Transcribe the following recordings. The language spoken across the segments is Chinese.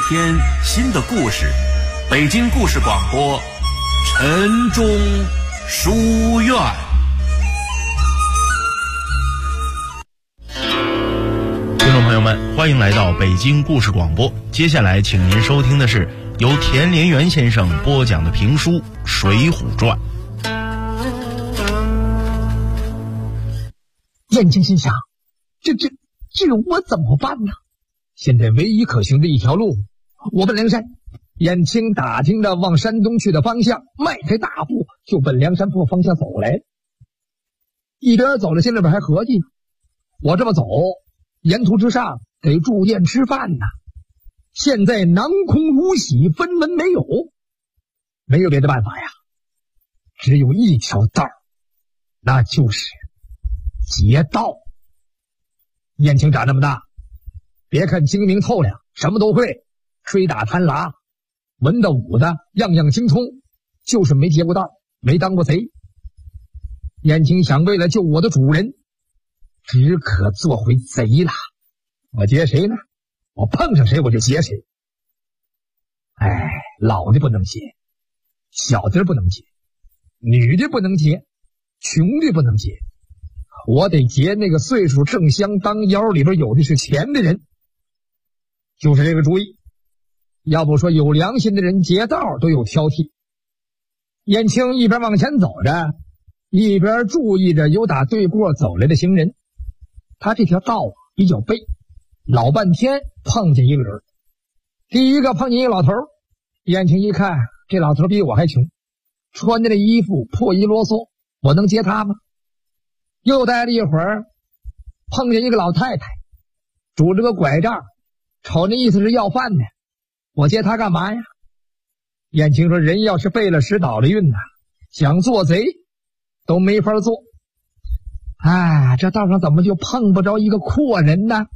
天新的故事，北京故事广播晨钟书院。 听众朋友们，欢迎来到北京故事广播。接下来请您收听的是由田连元先生播讲的评书《水浒传》。 燕青心想，这我怎么办呢？现在唯一可行的一条路，我奔梁山。燕青打听着往山东去的方向，迈开大步就奔梁山泊方向走来。一边走着，心里边还合计，我这么走，沿途之上得住店吃饭呢。现在囊空无喜，分文没有，没有别的办法呀，只有一条道，那就是劫道。燕青长这么大，别看精明透亮，什么都会，吹打弹拉，文的武的样样精通，就是没劫过道，没当过贼。燕青想，为了救我的主人，只可做回贼了。我劫谁呢？我碰上谁我就劫谁。老的不能劫，小的不能劫，女的不能劫，穷的不能劫，我得劫那个岁数正相当，腰里边有的是钱的人。就是这个主意。要不说有良心的人劫道都有挑剔。燕青一边往前走着，一边注意着有打对过走来的行人。他这条道比较背，老半天碰见一个人。第一个碰见一个老头，燕青一看，这老头比我还穷，穿着的衣服破衣啰嗦，我能接他吗？又待了一会儿，碰见一个老太太，拄着个拐杖，瞅那意思是要饭呢，我接他干嘛呀？燕青说，人要是背了时倒了运呐，想做贼都没法做。这道上怎么就碰不着一个阔人呢？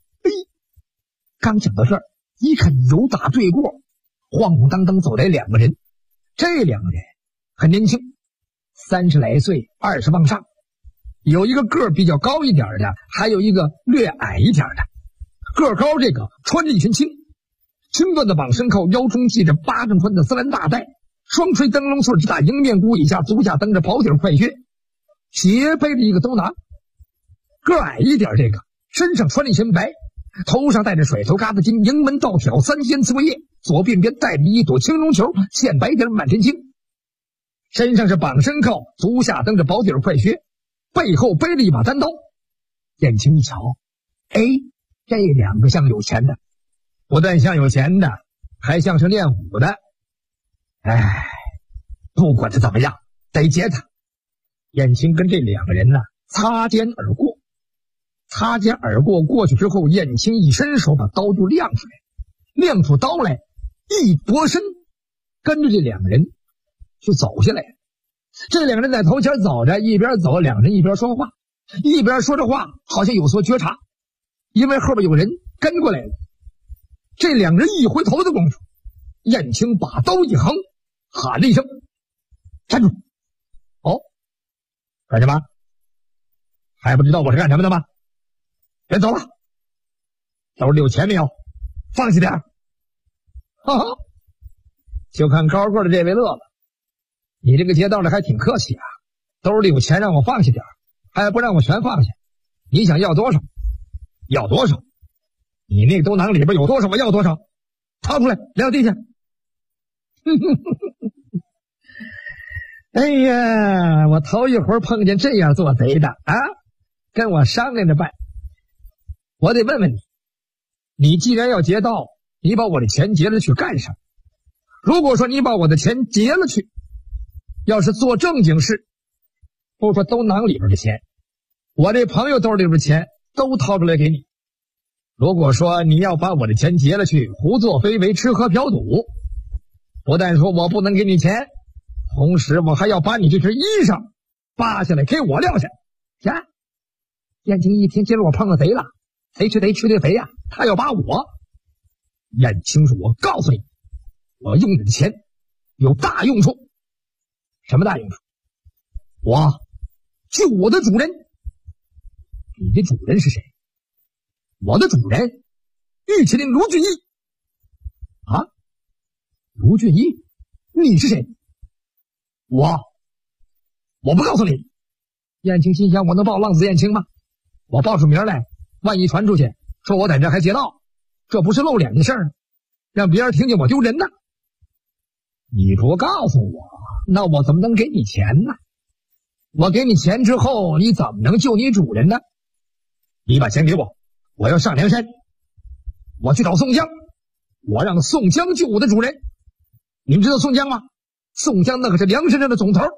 刚讲到这儿，一看有打对过，晃晃荡荡走来两个人。这两个人很年轻，30来岁，20往上，有一个个儿比较高一点的，还有一个略矮一点的。个高这个穿着一身青缎的绑身扣，腰中系着巴掌宽的丝兰大带，双垂灯笼穗直打迎面箍，以下足下蹬着薄底快靴，斜背着一个兜囊。个矮一点这个身上穿着一身白，头上戴着甩头疙瘩巾，迎门倒挑3尖刺猬叶，左鬓边带着一朵青绒球，现白点满身青，身上是绑身扣，足下蹬着薄底快靴，背后背了一把单刀。燕青一瞧，这两个像有钱的，不但像有钱的，还像是练武的。不管他怎么样，得劫他。燕青跟这两个人呢擦肩而过。擦肩而过过去之后，燕青一伸手把刀就亮出来，亮出刀来，一拨身跟着这两个人就走下来。这两个人在头前走着，一边走，两人一边说话，一边说着话好像有所觉察，因为后边有人跟过来了。这两人一回头的功夫，燕青把刀一横，喊了一声，站住。干什么？还不知道我是干什么的吗？别走了，兜里有钱没有？放下点。就看高个的这位乐了，你这个劫道的还挺客气啊，兜里有钱让我放下点，还不让我全放下。你想要多少？要多少？你那个兜囊里边有多少我要多少，掏出来撂地下。我头一回碰见这样做贼的啊，跟我商量着办。我得问问你，你既然要劫道，你把我的钱劫了去干什么？如果说你把我的钱劫了去，要是做正经事，不说兜囊里边的钱，我这朋友兜里边的钱都掏出来给你。如果说你要把我的钱劫了去，胡作非为，吃喝嫖赌，不但说我不能给你钱，同时我还要把你这身衣裳扒下来给我撂下。燕青一听，今儿我碰到贼了，贼吃贼吃的贼呀，他要扒我。燕青说，我告诉你，我用你的钱有大用处。什么大用处？我救我的主人。你的主人是谁？我的主人玉麒麟卢俊义。 啊？卢俊义，你是谁？我不告诉你。燕青心想，我能报浪子燕青吗？我报出名来，万一传出去，说我在这还劫道，这不是露脸的事儿，让别人听见我丢人呢。你不告诉我，那我怎么能给你钱呢？我给你钱之后，你怎么能救你主人呢？你把钱给我，我要上梁山，我去找宋江，我让宋江救我的主人。你们知道宋江吗？宋江那可是梁山上的总头。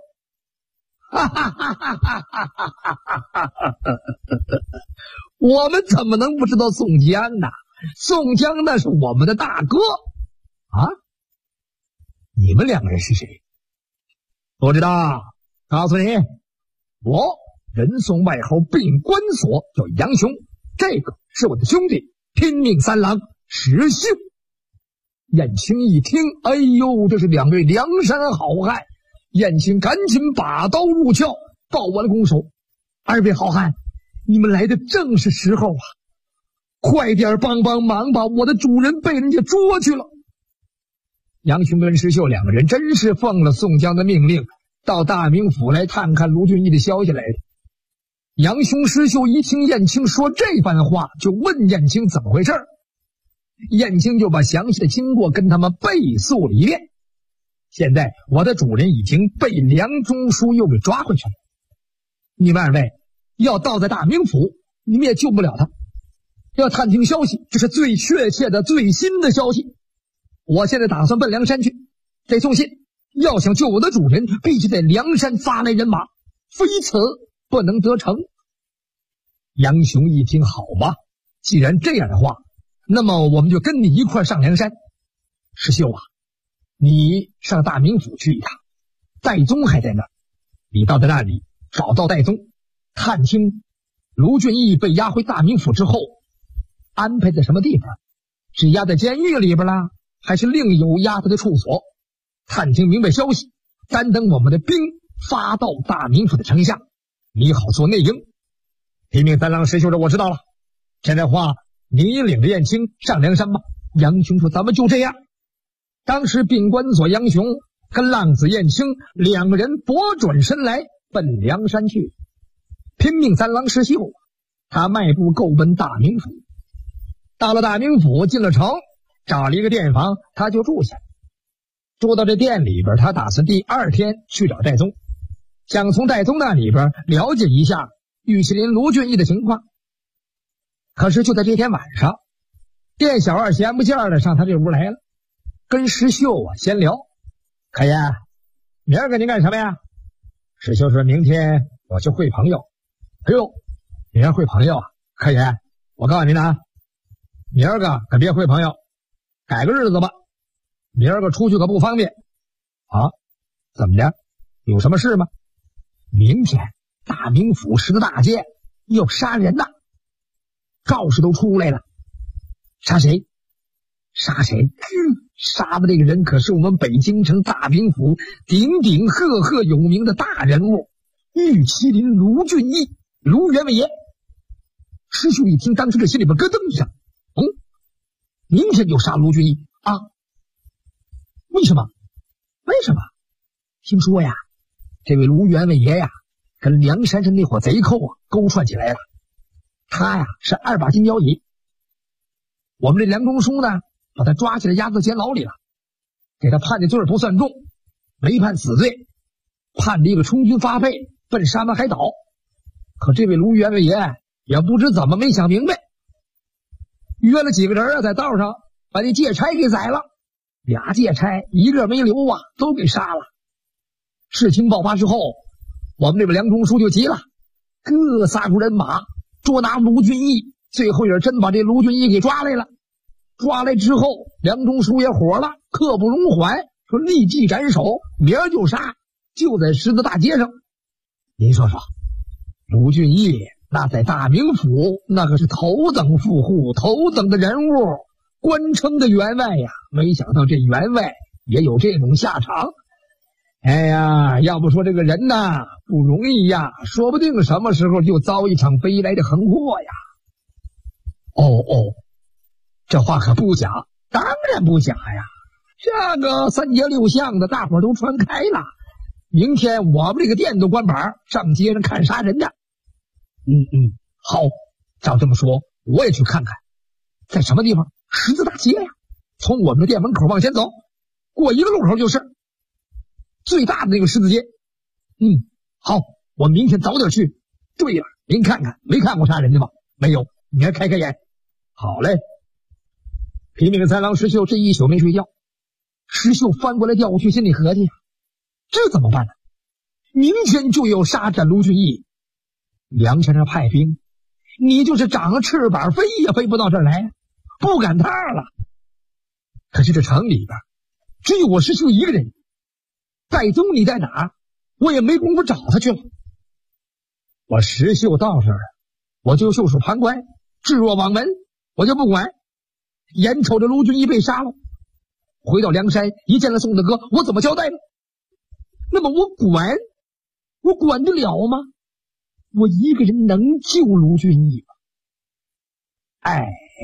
我们怎么能不知道宋江呢？宋江那是我们的大哥啊！你们两个人是谁？不知道，告诉你，我人送外号病关索，叫杨雄，这个是我的兄弟，拼命三郎石秀。燕青一听，哎呦，这是两位梁山好汉。燕青赶紧把刀入鞘，报完了拱手。二位好汉，你们来的正是时候啊，快点帮帮忙吧，我的主人被人家捉去了。杨雄跟石秀两个人真是奉了宋江的命令，到大名府来探看卢俊义的消息来的。杨雄、石秀一听燕青说这番话，就问燕青怎么回事。燕青就把详细的经过跟他们背述了一遍。现在我的主人已经被梁中书又给抓回去了，你们二位要到在大名府，你们也救不了他。要探听消息，这是最确切的最新的消息。我现在打算奔梁山去，得送信。要想救我的主人，必须在梁山发来人马，非此不能得逞。杨雄一听，好吧，既然这样的话，那么我们就跟你一块上梁山。石秀啊，你上大名府去一趟，戴宗还在那儿，你到那里找到戴宗，探听卢俊义被押回大名府之后安排在什么地方，是押在监狱里边啦，还是另有押他的处所，探听明白消息，单等我们的兵发到大名府的城下，你好做内应。拼命三郎石秀说，我知道了，现在话你领着燕青上梁山吧。杨雄说，咱们就这样。当时病关索杨雄跟浪子燕青两个人拨转身来奔梁山去。拼命三郎石秀他迈步够奔大名府，到了大名府，进了城，找了一个店房，他就住下。住到这店里边，他打算第二天去找戴宗，想从戴宗那里边了解一下玉麒麟卢俊义的情况。可是就在这天晚上，店小二闲不见的上他这屋来了，跟石秀闲聊。可爷，明儿个您干什么呀？石秀说，明天我去会朋友。哎呦，明儿会朋友啊？可爷，我告诉您啊，明儿个可别会朋友，改个日子吧，明儿个出去可不方便啊。怎么的？有什么事吗？明天大名府10大街要杀人呐，告示都出来了。杀谁？杀谁？杀的这个人可是我们北京城大名府鼎鼎赫赫有名的大人物，玉麒麟卢俊义，卢员外爷。师兄一听，当时这心里边咯噔一下，明天就杀卢俊义啊？为什么？听说呀，这位卢员外爷呀，跟梁山上那伙贼寇勾串起来了。他呀是2把金交椅，我们这梁中书呢，把他抓起来押到监牢里了，给他判的罪不算重，没判死罪，判了一个充军发配，奔沙门海岛。可这位卢员外爷也不知怎么没想明白，约了几个人在道上把那借差给宰了，2借差一个没留啊，都给杀了。事情爆发之后，我们这边梁中书就急了，各撒出人马捉拿卢俊义，最后也真把这卢俊义给抓来了。抓来之后，梁中书也火了，刻不容缓，说立即斩首，明儿就杀，就在10字大街上。您说说，卢俊义那在大名府那可是头等富户，头等的人物，官称的员外呀，没想到这员外也有这种下场。哎呀，要不说这个人呐不容易呀，说不定什么时候就遭一场飞来的横祸呀。这话可不假， 当然不假呀，这个3节6项的大伙儿都传开了。明天我们这个店都关板，上街上看杀人的。好，照这么说，我也去看看，在什么地方？十字大街呀，从我们的店门口往前走，过一个路口就是最大的那个十字街。好，我明天早点去。对了，您看看，没看过杀人的吗？没有，你还开开眼。好嘞。拼命三郎石秀这一宿没睡觉，石秀翻过来调过去，心里合计呀，这怎么办呢？明天就要杀斩卢俊义，梁山上派兵，你就是长了翅膀飞也飞不到这儿来，不赶趟了。可是这城里边只有我石秀一个人，戴宗你在哪？我也没工夫找他去了。我石秀到这儿了，我就袖手旁观，置若罔闻，我就不管。眼瞅着卢俊义被杀了，回到梁山一见了宋大哥，我怎么交代呢？那么我管得了吗？我一个人能救卢俊义吗？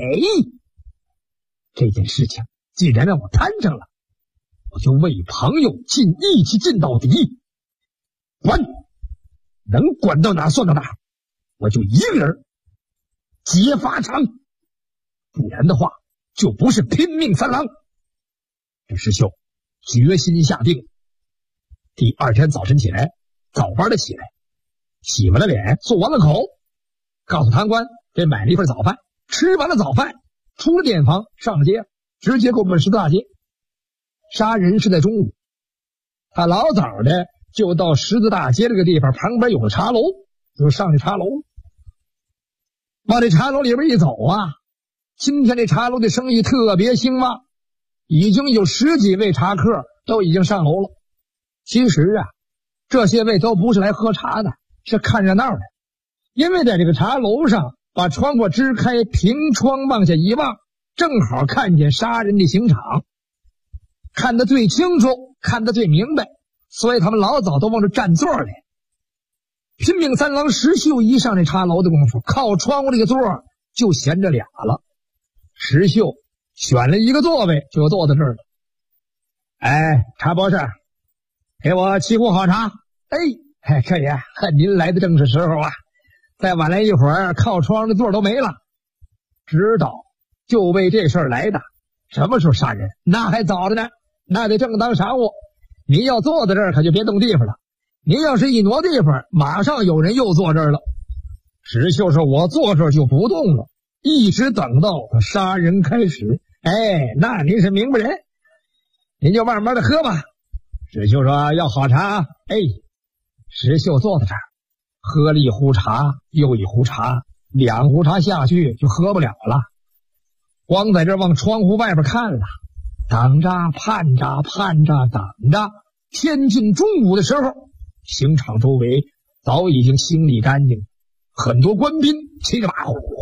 这件事情既然让我摊上了，我就为朋友尽义气尽到底，管能管到哪算到哪，我就一个人劫法场，不然的话就不是拼命三郎。这石秀决心下定。第二天早晨起来，早班的起来，洗完了脸，做完了口，告诉堂官给买了一份早饭。吃完了早饭，出了店房，上了街，直接给我们十字大街。杀人是在中午，他老早的就到十字大街这个地方，旁边有个茶楼，就上这茶楼，往这茶楼里边一走啊，今天这茶楼的生意特别兴旺，已经有10几位茶客都已经上楼了。其实啊，这些位都不是来喝茶的，是看热闹的。因为在这个茶楼上，把窗户支开，凭窗往下一望，正好看见杀人的刑场，看得最清楚，看得最明白，所以他们老早都往这占座来。拼命三郎石秀一上这茶楼的功夫，靠窗户这个座就闲着俩了。石秀选了一个座位，就坐在这儿了。茶博士，给我沏壶好茶。这爷，您来的正是时候啊，再晚来一会儿，靠窗的座都没了。知道，就为这事儿来的。什么时候杀人？那还早着呢，那得正当晌午。您要坐在这儿，可就别动地方了。您要是一挪地方，马上有人又坐这儿了。石秀说：“我坐这儿就不动了，一直等到他杀人开始。”那您是明白人，您就慢慢的喝吧。石秀说：“要好茶。”石秀坐在这儿，喝了一壶茶，又一壶茶，2壶茶下去就喝不了了，光在这儿往窗户外边看了，等着盼着等着，天近中午的时候，刑场周围早已经清理干净，很多官兵骑着马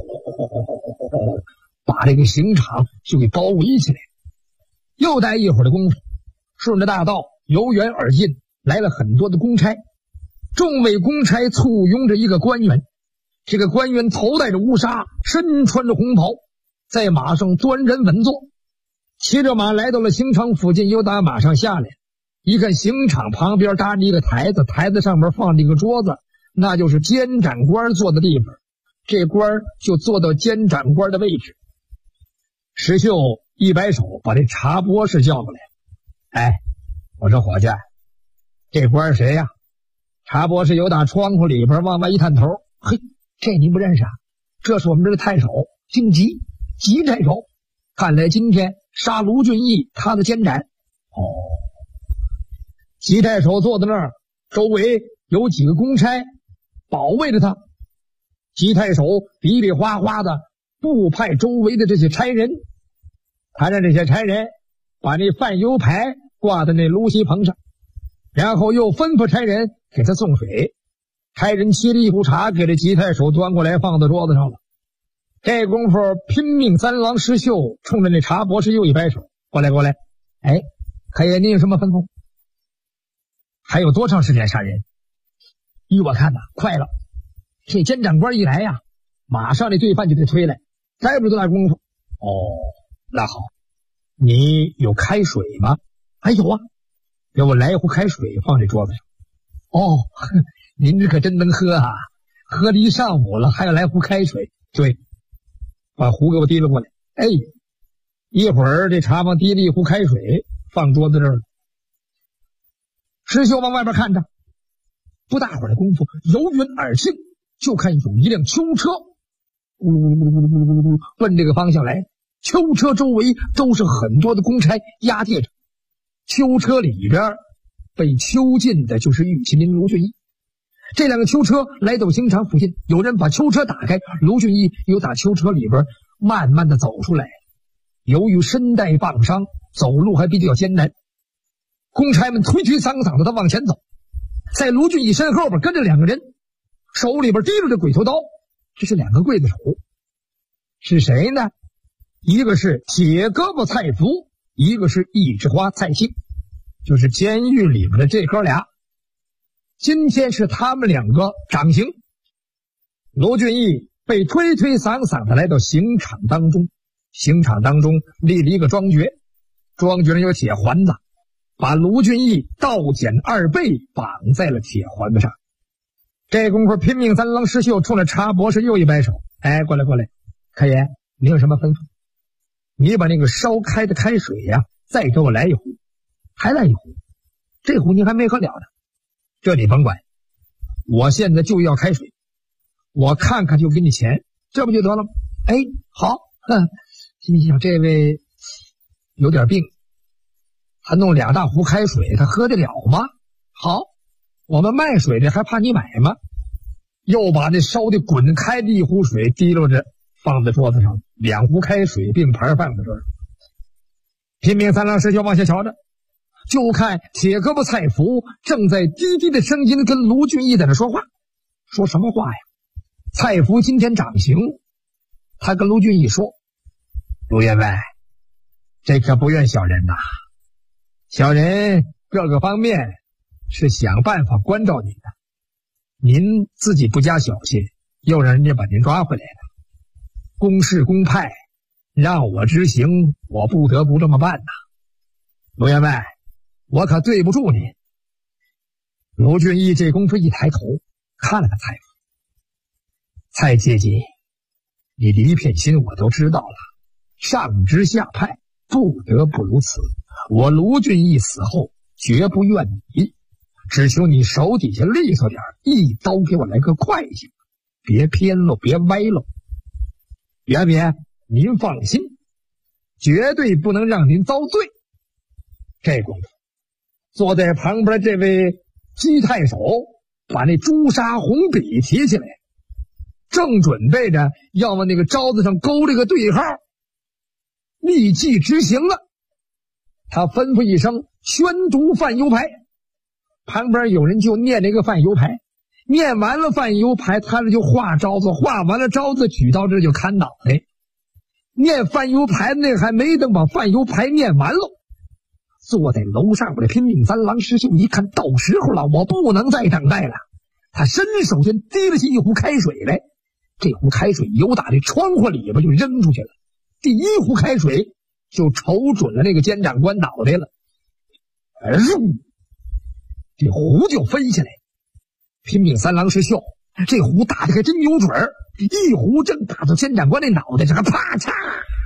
把这个刑场就给包围起来。又待一会儿的功夫，顺着大道由远而近来了很多的公差，众位公差簇拥着一个官员，这个官员头戴着乌纱，身穿着红袍，在马上端然稳坐，骑着马来到了刑场附近，又打马上下来，一看刑场旁边搭着一个台子，台子上面放着一个桌子，那就是监斩官坐的地方，这官就坐到监斩官的位置。石秀一摆手，把这茶博士叫过来。我说伙计，这官谁呀？茶博士由打窗户里边往外一探头，这您不认识啊？这是我们这个太守，姓吉，吉太守。看来今天杀卢俊义，他的监斩。吉太守坐在那儿，周围有几个公差保卫着他。吉太守比比划划的布派周围的这些差人，他让这些差人把那饭油牌挂在那炉锡棚上，然后又吩咐差人给他送水。差人沏了一壶茶，给这吉太守端过来，放到桌子上了。这功夫，拼命三郎石秀冲着那茶博士又一摆手：“过来，过来！可爷，您有什么吩咐？还有多长时间杀人？依我看呐，快了。这监斩官一来呀，马上这罪犯就得推来，再不多大功夫。那好， 你有开水吗？哎，有啊，给我来一壶开水放这桌子上。哦，您这可真能喝啊，喝了一上午了，还要来壶开水。对，把壶给我提了过来。哎，一会儿这茶房提了一壶开水放桌子这儿了。石秀往外边看着，不大会儿的功夫，由云而行，就看有一辆囚车奔这个方向来。囚车周围都是很多的公差押解着，囚车里边被囚禁的就是玉麒麟卢俊义。这两个囚车来到刑场附近，有人把囚车打开，卢俊义又打囚车里边慢慢的走出来。由于身带棒伤，走路还比较艰难，公差们推推搡搡的他往前走，在卢俊义身后边跟着两个人，手里边提着这鬼头刀，这是两个刽子手。是谁呢？一个是铁胳膊蔡福，一个是一枝花蔡庆，就是监狱里边的这哥俩。今天是他们两个掌刑。卢俊义被推推搡搡的来到刑场当中，刑场当中立了一个庄爵，庄爵上有铁环子，把卢俊义倒剪2倍绑在了铁环子上。这功夫拼命三郎石秀冲着查博士又一摆手，哎，过来过来，开言，你有什么吩咐？你把那个烧开的开水呀，再给我来一壶，还来一壶，这壶你还没喝了呢。这你甭管，我现在就要开水，我看看就给你钱，这不就得了吗？哎，好，心想这位有点病，他弄2大壶开水，他喝得了吗？好，我们卖水的还怕你买吗？又把那烧的滚开的一壶水提溜着放在桌子上，2壶开水并排放在这儿。拼命三郎石秀往下瞧着，就看铁胳膊蔡福正在低低的声音跟卢俊义在那说话。说什么话呀？蔡福今天掌刑，他跟卢俊义说，卢员外，这可不怨小人呐，小人各个方面是想办法关照您的，您自己不加小心，又让人家把您抓回来了。公事公派，让我执行，我不得不这么办呐。卢员外，我可对不住您。卢俊义这功夫一抬头看了看蔡福，蔡姐姐，你的一片心我都知道了，上知下派，不得不如此。我卢俊义死后绝不怨你，只求你手底下利索点，一刀给我来个快行，别偏喽，别歪喽。员别，您放心，绝对不能让您遭罪。这功夫，坐在旁边这位姬太守把那朱砂红笔提起来，正准备着要往那个招子上勾这个对号，立即执行了。他吩咐一声，宣读范邮牌。旁边有人就念那个范邮牌，念完了范邮牌，他这就画招子，画完了招子举到这就砍脑袋。念范邮牌那还没等把范邮牌念完喽，坐在楼上边的拼命三郎石秀一看到时候了，我不能再等待了。他伸手先提了起一壶开水来，这壶开水由打这窗户里边就扔出去了，第一壶开水就瞅准了那个监长官脑袋了，这壶就飞下来。拼命三郎石秀这壶打的还真有准儿，一壶正打到监长官那脑袋上，啪嚓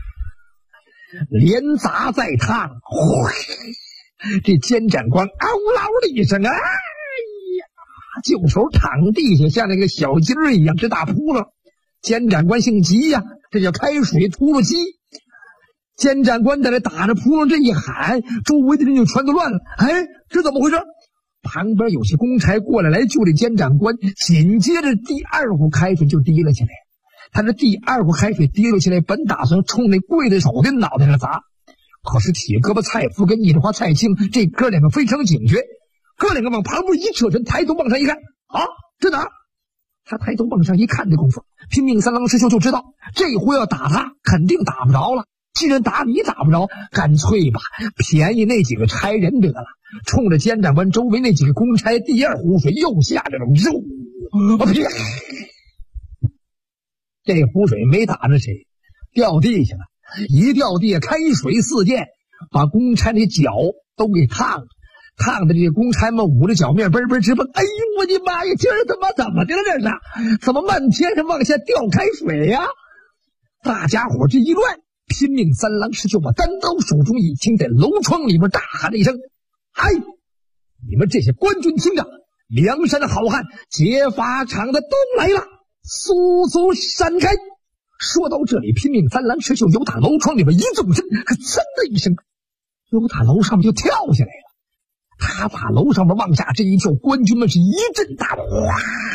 连砸带烫，这监长官嗷嗷的一声，哎呀，就手躺地下，像那个小鸡儿一样直打扑棱。监长官姓吉呀，这叫开水秃噜鸡。监长官在这打着扑棱，这一喊，周围的人就全都乱了。哎，这怎么回事？旁边有些公差过来救这监长官，紧接着第2壶开水就提了起来。他这第2壶开水提了起来，本打算冲那刽子手的脑袋上砸，可是铁胳膊蔡福跟一枝花蔡庆这哥两个非常警觉，哥两个往旁边一扯身，抬头往上一看，啊，这哪儿？他抬头往上一看的功夫，拼命三郎石秀就知道这回要打他肯定打不着了。既然打你打不着，干脆吧，便宜那几个差人得了。冲着监长官周围那几个公差，第2壶水又下这种肉，这壶水没打着谁，掉地下了，一掉地下开水4溅， 把公差那脚都给烫的这个公差们捂着脚面嘣嘣直蹦。哎呦我的妈呀，今儿他妈怎么的了这是？怎么漫天上往下掉开水呀？大家伙这一乱，拼命三郎石秀把单刀手中一听，在楼窗里边大喊了一声：哎，你们这些官军听着，梁山好汉劫法场的都来了，速速闪开！说到这里，拼命三郎石秀由打楼窗里边一纵身，可噌的一声，由打楼上面就跳下来了。他打楼上面往下这一跳，官军们是一阵大哇！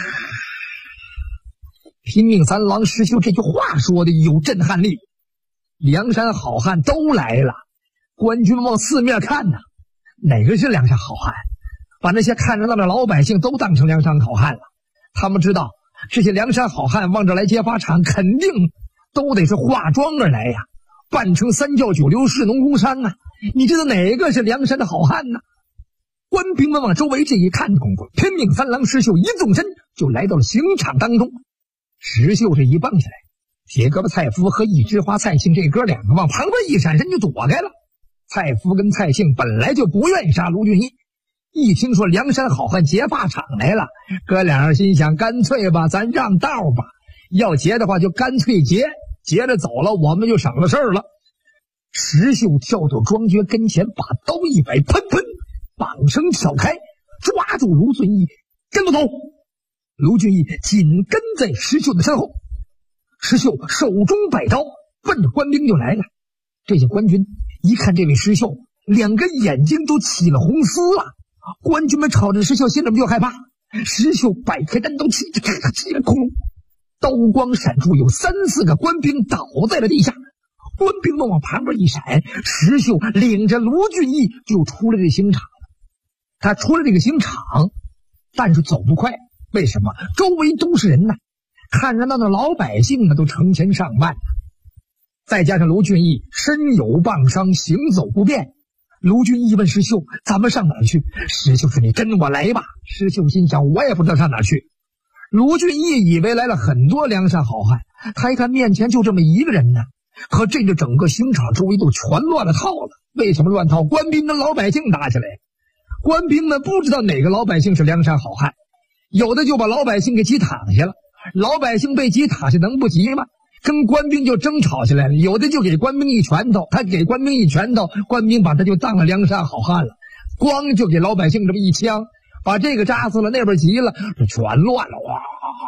拼命三郎石秀这句话说的有震撼力，梁山好汉都来了，官军往四面看呢，哪个是梁山好汉？把那些看热闹的老百姓都当成梁山好汉了。他们知道这些梁山好汉往这来劫法场，肯定都得是化妆而来呀，扮成三教九流士农工商啊！你知道哪个是梁山的好汉呢？官兵们往周围这一看的功夫，拼命三郎石秀一纵身就来到了刑场当中。石秀这一蹦下来，铁胳膊蔡夫和一枝花蔡庆这哥两个往旁边一闪身就躲开了。蔡夫跟蔡庆本来就不愿意杀卢俊义，一听说梁山好汉劫法场来了，哥俩人心想，干脆吧，咱让道吧，要劫的话就干脆劫，劫着走了，我们就省了事儿了。石秀跳到庄觉跟前，把刀一摆，喷喷，绑绳挑开，抓住卢俊义，跟不走。卢俊义紧跟在石秀的身后，石秀手中摆刀，奔着官兵就来了。这些官军一看这位石秀，两个眼睛都起了红丝了。官军们朝着石秀心里面就害怕。石秀摆开单刀，起了空隆，刀光闪出，有3、4个官兵倒在了地下。官兵们往旁边一闪，石秀领着卢俊义就出了这刑场了。他出了这个刑场，但是走不快。为什么？周围都是人呢，看热闹的老百姓呢都成千上万，再加上卢俊义身有棒伤，行走不便。卢俊义问石秀：“咱们上哪儿去？”石秀说：“你跟我来吧。”石秀心想：我也不知道上哪儿去。卢俊义以为来了很多梁山好汉，他一看面前就这么一个人呢，可这个整个刑场周围都全乱了套了。为什么乱套？官兵跟老百姓打起来，官兵们不知道哪个老百姓是梁山好汉，有的就把老百姓给挤躺下了，老百姓被挤躺下能不急吗？跟官兵就争吵起来了，有的就给官兵一拳头，他给官兵一拳头，官兵把他就当了梁山好汉了，光就给老百姓这么一枪，把这个扎死了，那边急了，这全乱了。哇！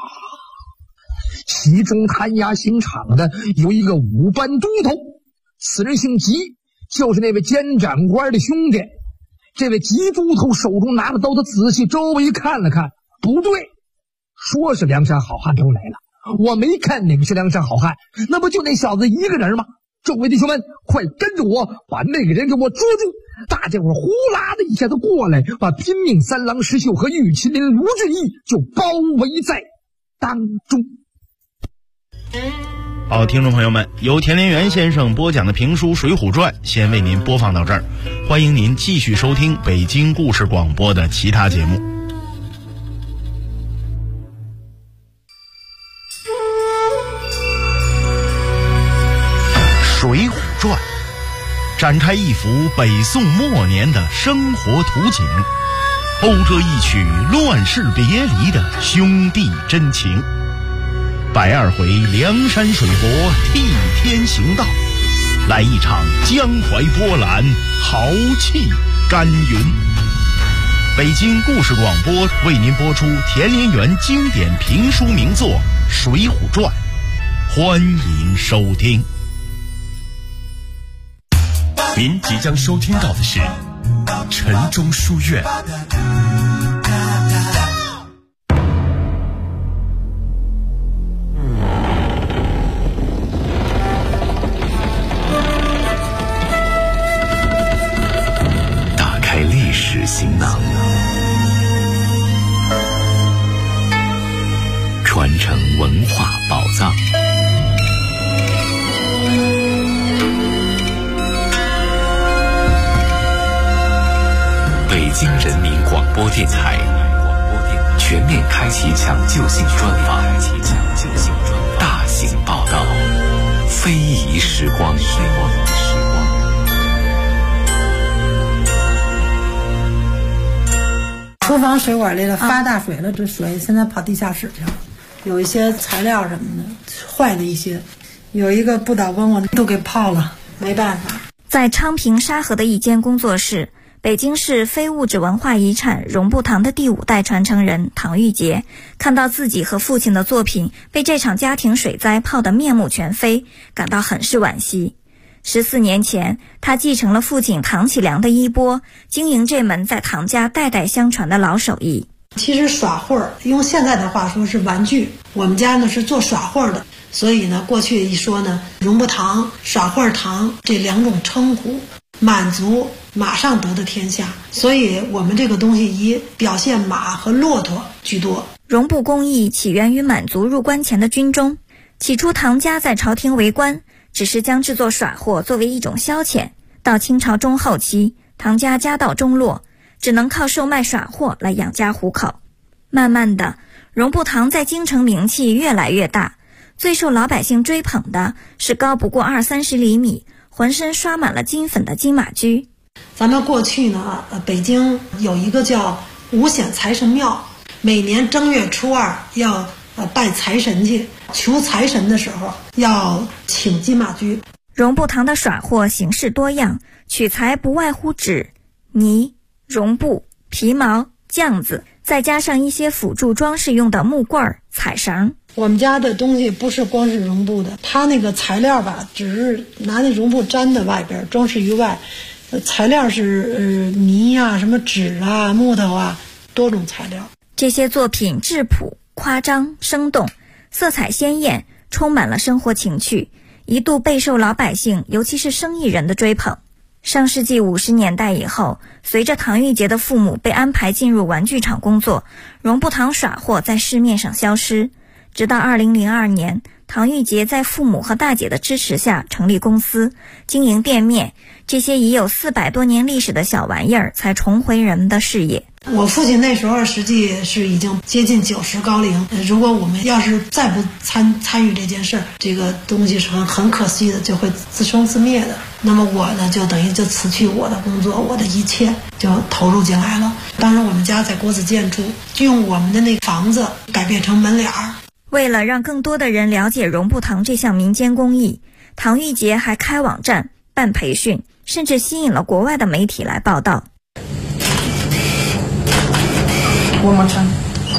其中看押刑场的有一个5班都头，此人姓吉，就是那位监斩官的兄弟。这位吉都头手中拿着刀，他仔细周围看了看，不对，说是梁山好汉都来了，我没看哪个是梁山好汉，那不就那小子一个人吗？周围弟兄们，快跟着我，把那个人给我捉住！大家伙呼啦的一下子过来，把拼命三郎石秀和玉麒麟卢俊义就包围在当中。 好，听众朋友们，由田连元先生播讲的评书《水浒传》先为您播放到这儿，欢迎您继续收听北京故事广播的其他节目。《水浒传》展开一幅北宋末年的生活图景，讴歌一曲乱世别离的兄弟真情。120回梁山水泊替天行道，来一场江淮波澜，豪气干云。北京故事广播为您播出田连元经典评书名作《水浒传》，欢迎收听。 您即将收听到的是城中书院。打开历史行囊，传承文化宝藏。北京人民广播电台全面开启抢救性专访，大型报道，非遗时光。 厨房水管里了，发大水了，这水现在跑地下室去了，有一些材料什么的坏的一些，有一个不倒翁我都给泡了，没办法。 在昌平沙河的一间工作室，北京市非物质文化遗产荣埠堂的第5代传承人唐玉杰看到自己和父亲的作品被这场家庭水灾泡得面目全非，感到很是惋惜。14年前，他继承了父亲唐启良的衣钵，经营这门在唐家代代相传的老手艺。 其实耍会儿，用现在的话说是玩具，我们家呢是做耍会儿的，所以呢过去一说呢，荣埠堂、耍会儿堂这2种称呼，满族马上得的天下，所以我们这个东西以表现马和骆驼居多。 荣埠工艺起源于满族入关前的军中，起初唐家在朝廷为官，只是将制作耍货作为一种消遣。到清朝中后期，唐家家道中落，只能靠售卖耍货来养家糊口。慢慢的，荣埠堂在京城名气越来越大，最受老百姓追捧的是高不过20-30厘米，浑身刷满了金粉的金马驹。 咱们过去呢，北京有一个叫五显财神庙，每年正月初2要拜财神去，求财神的时候要请金马驹。 荣埠堂的耍货形式多样，取材不外乎纸、泥、绒布、皮毛、酱子，再加上一些辅助装饰用的木棍、彩绳。 我们家的东西不是光是绒布的，它那个材料只是拿那绒布粘在外边，装饰于外。材料是泥啊、什么纸啊、木头啊，多种材料。 这些作品质朴、夸张、生动，色彩鲜艳，充满了生活情趣，一度备受老百姓，尤其是生意人的追捧。上世纪50年代以后，随着唐玉杰的父母被安排进入玩具厂工作，荣埠堂耍货在市面上消失。直到2002年，唐玉杰在父母和大姐的支持下成立公司，经营店面，这些已有400多年历史的小玩意儿才重回人们的视野。 我父亲那时候实际是已经接近90高龄，如果我们要是再不参与这件事，这个东西是很可惜的，就会自生自灭的。那么我呢，就等于就辞去我的工作，我的一切就投入进来了。当时我们家在国子监住，就用我们的那个房子改变成门脸儿。 为了让更多的人了解荣埠堂这项民间工艺，唐玉杰还开网站、办培训，甚至吸引了国外的媒体来报道。 One more time.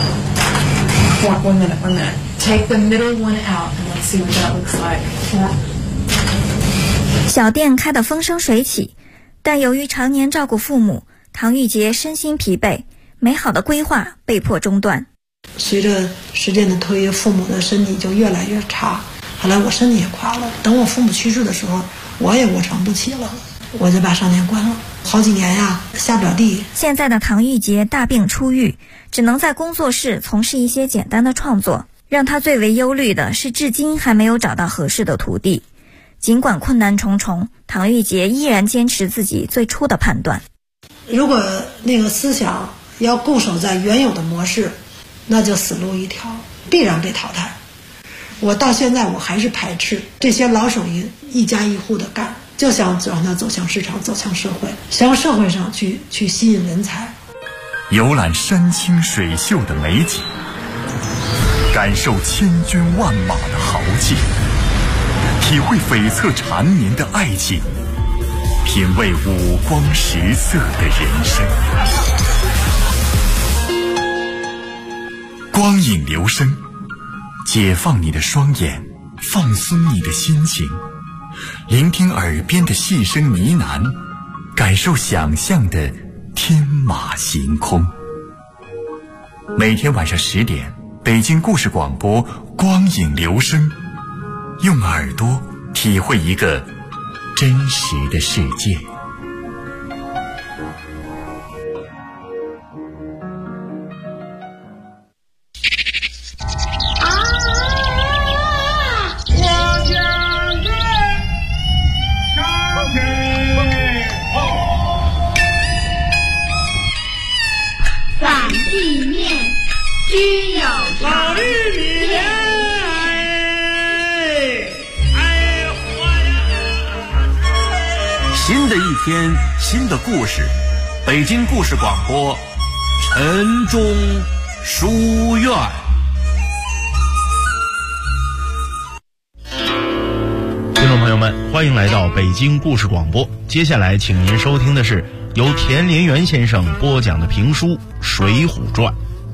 One minute. Take the middle one out and let's see what that looks like. Yeah. 小店开得风生水起，但由于常年照顾父母，唐玉杰身心疲惫，美好的规划被迫中断。 随着时间的推移，父母的身体就越来越差，后来我身体也垮了。等我父母去世的时候，我也卧床不起了，我就把商店关了。好几年呀，下不了地。 现在的唐玉杰大病初愈，只能在工作室从事一些简单的创作。让他最为忧虑的是，至今还没有找到合适的徒弟。尽管困难重重，唐玉杰依然坚持自己最初的判断。 如果那个思想要固守在原有的模式，那就死路一条，必然被淘汰。我到现在我还是排斥这些老手艺一家一户的干，就想让它走向市场，走向社会，向社会上去吸引人才。 游览山清水秀的美景，感受千军万马的豪气，体会悱恻缠绵的爱情，品味五光十色的人生。光影留声，解放你的双眼，放松你的心情，聆听耳边的细声呢喃，感受想象的天马行空。每天晚上10点，北京故事广播光影留声，用耳朵体会一个真实的世界。 新的一天，新的故事，北京故事广播， 恩中书院。听众朋友们，欢迎来到北京故事广播。接下来请您收听的是由田连元先生播讲的评书《水浒传》。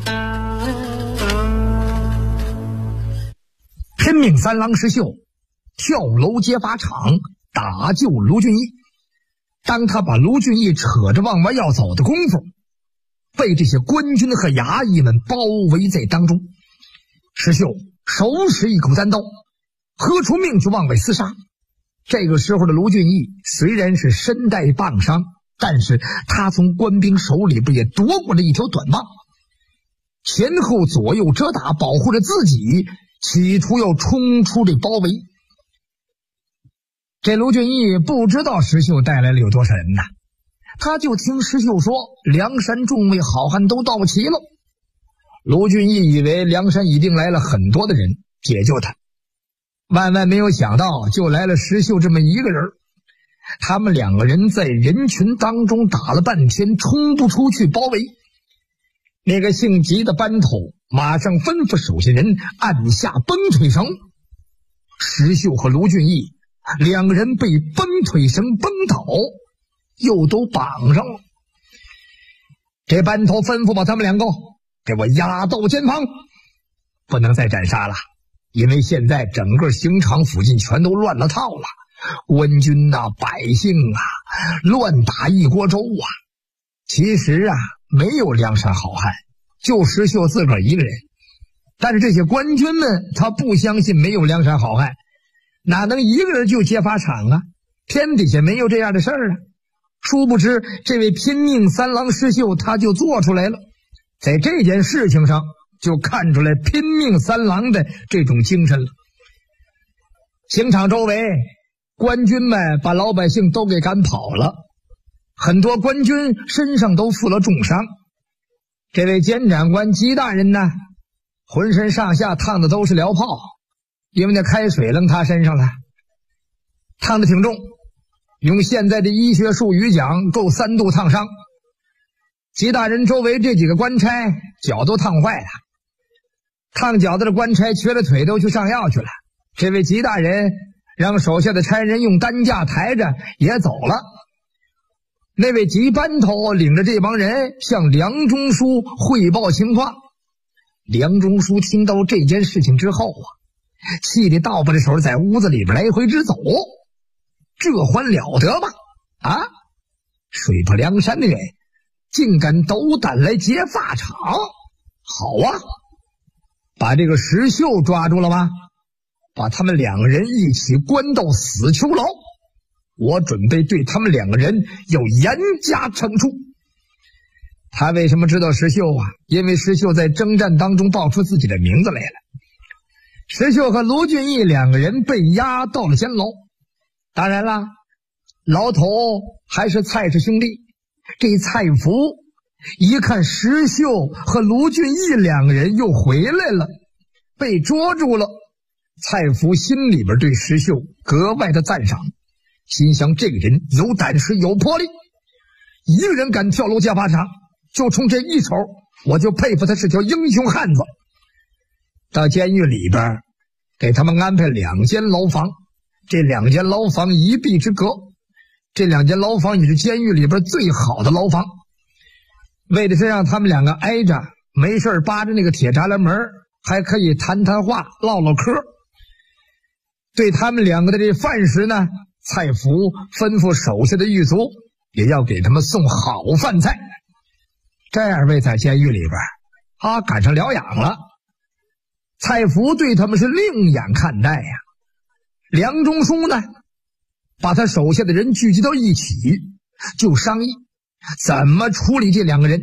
拼命三郎石秀跳楼劫法场，打救卢俊义。当他把卢俊义扯着往外要走的功夫，被这些官军和衙役们包围在当中。石秀手持一口单刀，喝出命去往外厮杀。这个时候的卢俊义虽然是身带棒伤，但是他从官兵手里边也夺过了一条短棒，前后左右遮打，保护着自己，企图要冲出这包围。这卢俊义不知道石秀带来了有多少人呢，他就听石秀说梁山众位好汉都到齐了。卢俊义以为梁山一定来了很多的人解救他，万万没有想到就来了石秀这么一个人。他们两个人在人群当中打了半天，冲不出去包围。那个姓吉的班头马上吩咐手下人按下绷腿绳，石秀和卢俊义两个人被绷腿绳绷倒，又都绑上了。这班头吩咐把他们两个给我押到监房，不能再斩杀了，因为现在整个刑场附近全都乱了套了，官军呐、百姓啊，乱打一锅粥啊。其实啊，没有梁山好汉，就石秀自个儿一个人。但是这些官军们他不相信没有梁山好汉，哪能一个人就劫法场啊？天底下没有这样的事儿啊！殊不知这位拼命三郎石秀他就做出来了，在这件事情上就看出来拼命三郎的这种精神了。刑场周围官军们把老百姓都给赶跑了，很多官军身上都负了重伤。这位监斩官吉大人呢，浑身上下烫的都是燎泡，因为那开水扔他身上了，烫的挺重，用现在的医学术语讲够3度烫伤。吉大人周围这几个官差脚都烫坏了，烫脚的官差瘸了腿都去上药去了。这位吉大人让手下的差人用担架抬着也走了。那位吉班头领着这帮人向梁中书汇报情况。梁中书听到这件事情之后啊，气得倒把着手在屋子里边来回直走。这还了得吧？啊，水泊梁山的人竟敢斗胆来劫法场，好啊，把这个石秀抓住了吗？把他们两个人一起关到死囚牢，我准备对他们两个人要严加惩处。他为什么知道石秀啊？因为石秀在征战当中报出自己的名字来了。石秀和卢俊义两个人被押到了监牢，当然了，牢头还是蔡氏兄弟。这蔡福一看石秀和卢俊义两个人又回来了，被捉住了，蔡福心里边对石秀格外的赞赏，心想这个人有胆识有魄力，一个人敢跳楼劫法场，就冲这一手我就佩服他是条英雄汉子。到监狱里边给他们安排2间牢房，这2间牢房一壁之隔，这2间牢房也是监狱里边最好的牢房，为的是让他们两个挨着，没事扒着那个铁栅栏门，还可以谈谈话唠唠嗑。对他们两个的这饭食呢，蔡福吩咐手下的狱卒也要给他们送好饭菜。这2位在监狱里边赶上疗养了，蔡福对他们是另眼看待呀。梁中书呢，把他手下的人聚集到一起，就商议怎么处理这2个人。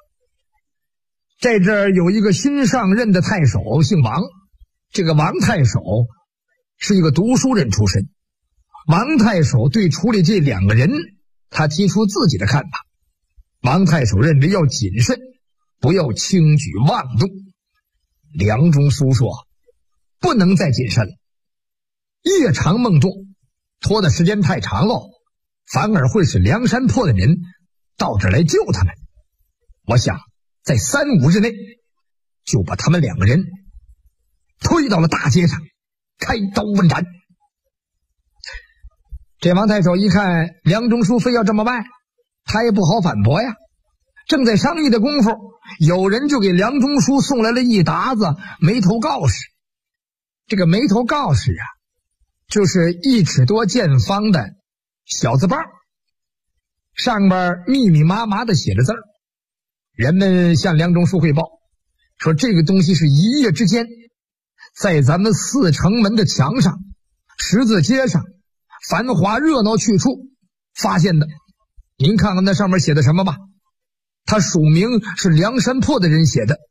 这阵儿有一个新上任的太守姓王，这个王太守是一个读书人出身。王太守对处理这2个人，他提出自己的看法。王太守认为要谨慎，不要轻举妄动。梁中书说，不能再谨慎了，夜长梦多，拖的时间太长了，反而会使梁山泊的人到这儿来救他们。我想在3、5日内就把他们2个人推到了大街上，开刀问斩。这王太守一看梁中书非要这么办，他也不好反驳呀。正在商议的功夫，有人就给梁中书送来了一沓子眉头告示。这个眉头告示啊，就是1尺多见方的小字报，上边密密麻麻的写着字儿。人们向梁中书汇报说，这个东西是一夜之间在咱们4城门的墙上、十字街上繁华热闹去处发现的。您看看那上面写的什么吧，他署名是梁山泊的人写的。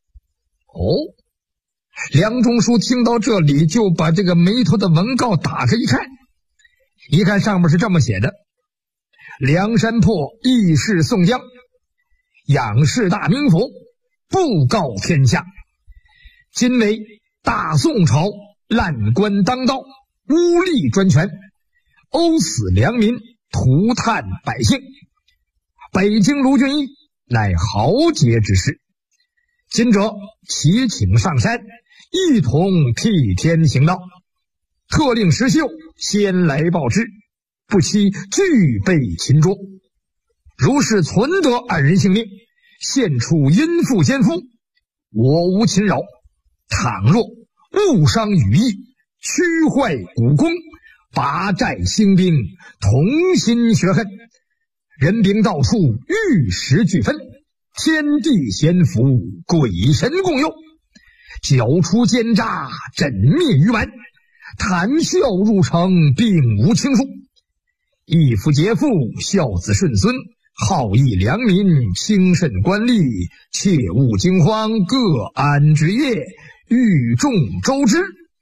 梁中书听到这里，就把这个眉头的文告打开一看上面是这么写的：梁山泊义士宋江，仰视大名府，布告天下，今为大宋朝滥官当道，污吏专权，殴死良民，涂炭百姓。北京卢俊义乃豪杰之士，今者齐请上山，一同替天行道。特令石秀先来报之，不期俱被擒捉。如是存得2人性命，现出阴妇奸夫，我无侵扰。倘若误伤羽翼，屈坏古功，拔寨兴兵，同心血恨，人兵到处，玉石俱分，天地咸福，鬼神共佑，剿除奸诈，缜灭愚顽，谈笑入城，并无轻疏。义夫节妇，孝子顺孙，好义良民，轻慎官吏，切勿惊慌，各安之业，欲众周知。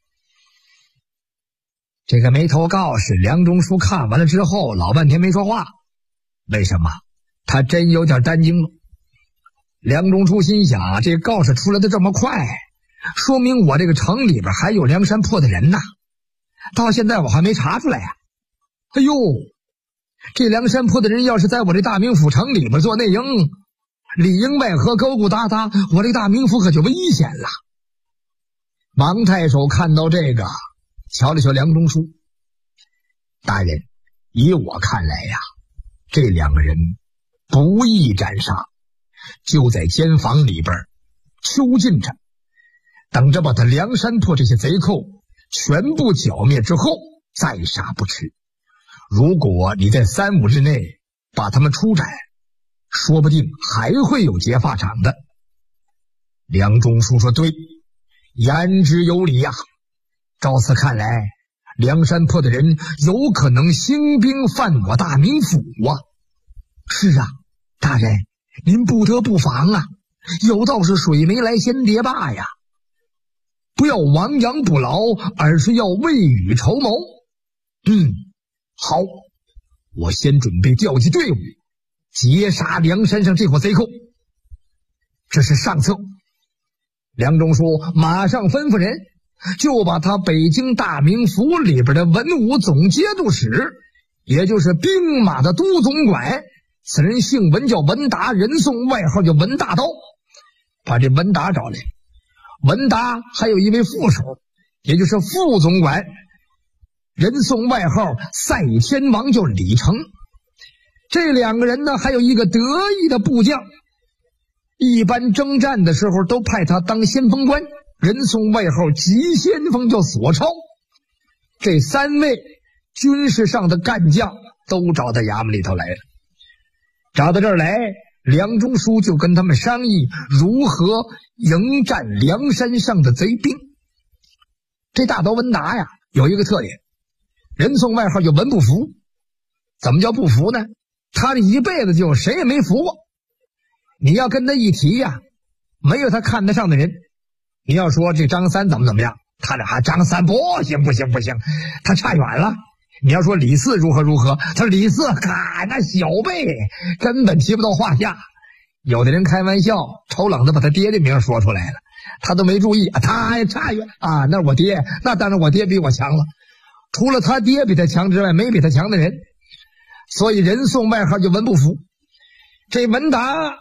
这个眉头告示梁中书看完了之后，老半天没说话。为什么？他真有点担惊了。梁中书心想，这告示出来的这么快，说明我这个城里边还有梁山泊的人呐，到现在我还没查出来呀。哎呦，这梁山泊的人要是在我这大名府城里边做内应，里应外合，勾勾搭搭，我这大名府可就危险了。王太守看到这个，瞧了瞧梁中书，大人，以我看来呀，这2个人不易斩杀，就在监房里边囚禁着，等着把他梁山泊这些贼寇全部剿灭之后再杀不迟。如果你在3、5日内把他们出斩，说不定还会有劫法场的。梁中书说对，言之有理呀。照此看来，梁山泊的人有可能兴兵犯我大名府啊。是啊，大人，您不得不防啊，有道是水没来先跌坝呀，不要亡羊补牢，而是要未雨绸缪。好，我先准备调集队伍，截杀梁山上这伙贼寇。这是上策。梁中书马上吩咐人，就把他北京大名府里边的文武总节度使，也就是兵马的都总管，此人姓文，叫文达，人送外号叫文大刀，把这文达找来。文达还有一位副手，也就是副总管，人送外号赛天王，叫李成。这2个人呢，还有一个得意的部将，一般征战的时候都派他当先锋官，人送外号急先锋，叫索超。这3位军事上的干将都找到衙门里头来了。找到这儿来，梁中书就跟他们商议如何迎战梁山上的贼兵。这大刀文达呀，有一个特点，人送外号叫文不服。怎么叫不服呢？他这一辈子就谁也没服过。你要跟他一提呀，没有他看得上的人。你要说这张三怎么样，他这张三不行，他差远了。你要说李四如何，他说李四那小辈根本提不到话下。有的人开玩笑抽冷子把他爹的名说出来了，他都没注意，他还差远啊！那我爹，那当然我爹比我强了。除了他爹比他强之外，没比他强的人。所以人送外号就文不服。这文达